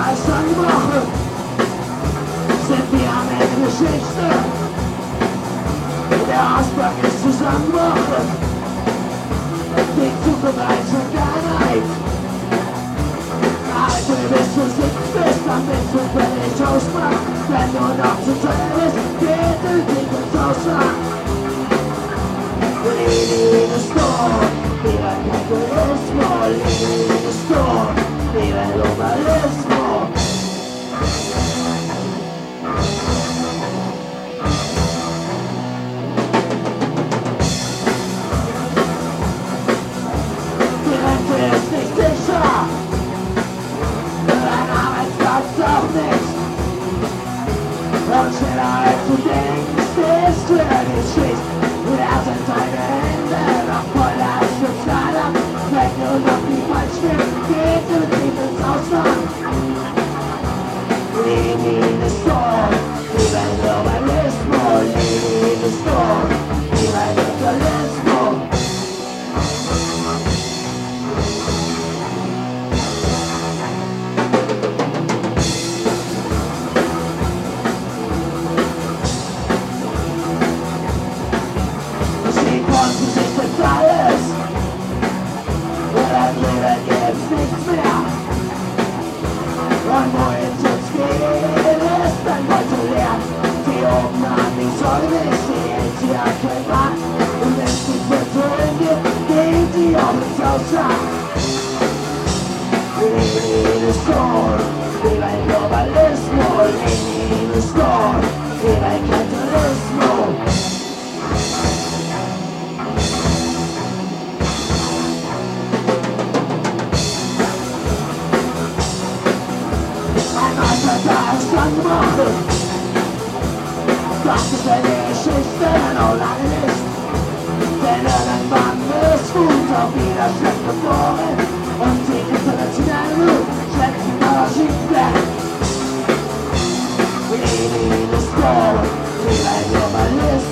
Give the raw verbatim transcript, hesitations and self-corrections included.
alles angebrochen, sind wir am Ende der Geschichte. Der Ausbruch ist zusammengebrochen, die Zukunft als Vergangenheit. Also bis du sitzt bist, dann bist du völlig ausgemacht. Wenn du noch zu teuer bist, geht du dich ins Ausland. Leave in the storm, viva el capitalismo. Leave in the storm, viva el globalismo. Die Rente ist nicht sicher, dein Arbeitsplatz auch nicht. Und schneller als du denkst, ist für dich schlicht. Wer sind deine Hände noch voll als Schutzlader? Wenn du noch nie falsch stimmst, geht du nicht ins Ausland. Leave in the storm, viva el globalismo. Leave in the storm, viva el capitalismo. Alles, das Leben gibt's nichts mehr. Und wohin uns geht, ist ein Beutel leer. Die oben an die Säule stehen, sie hat kein Macht. Und wenn es nichts mehr zu holen gibt, gehen die auch ins Ausland. Leave in the storm, viva el globalismo. Leave in the storm, viva el capitalismo. Angebrochen. Das ist eine Geschichte noch lange nicht. Denn irgendwann ist Wut auch wieder schlecht geboren. Und die internationale Wut schlägt die Parasiten. Leave in the storm, viva el globalismo.